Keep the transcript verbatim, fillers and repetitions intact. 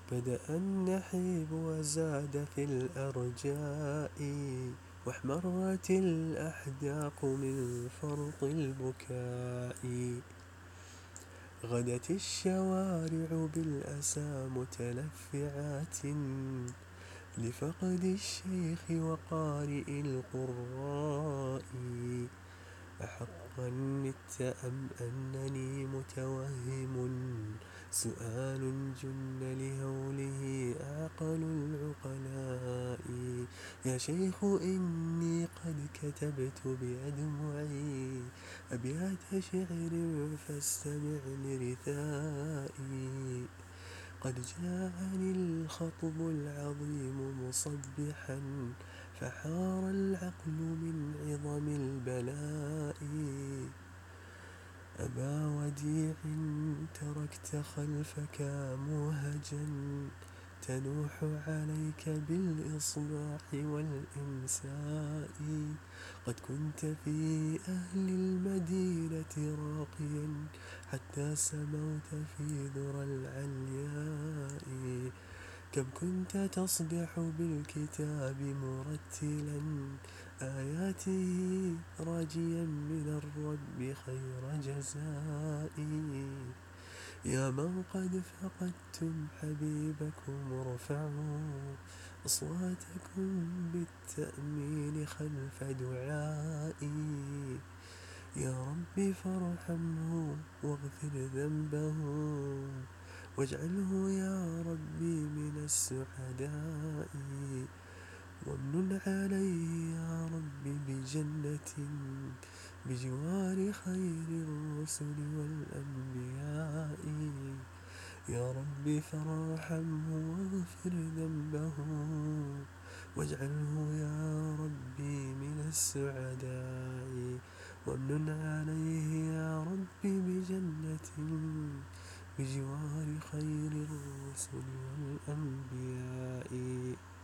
بدأ النحيب وزاد في الأرجاء، واحمرت الأحداق من فرط البكاء. غدت الشوارع بالأسى متلفعات لفقد الشيخ وقارئ القراء. أحقا مت أم أنني متوهم؟ سؤال جن لهوله أعقل العقلاء. يا شيخ إني قد كتبت بأدمعي أبيات شعر فاستمع لرثائي. قد جاءني الخطب العظيم مصبحا فحار العقل من عظم البلاء. أبا وديع تركت خلفك موهجا تنوح عليك بالإصباح والإمساء. قد كنت في أهل المدينة راقيا حتى سموت في ذرى العلياء. كم كنت تصدح بالكتاب مرتلا آياته راجيا من الرب خير جزائي. يا من قد فقدتم حبيبكم ارفعوا أصواتكم بالتأمين خلف دعائي. يا رب فارحمه واغفر ذنبه واجعله يا ربي من السعداء. وامنن عليه يا رب بجنة بجوار خير الرسل والأنبياء. يا رب فارحمه واغفر ذنبه واجعله يا ربي من السعداء. وامنن عليه يا رب بجنة بجوار خير الرسل والأنبياء.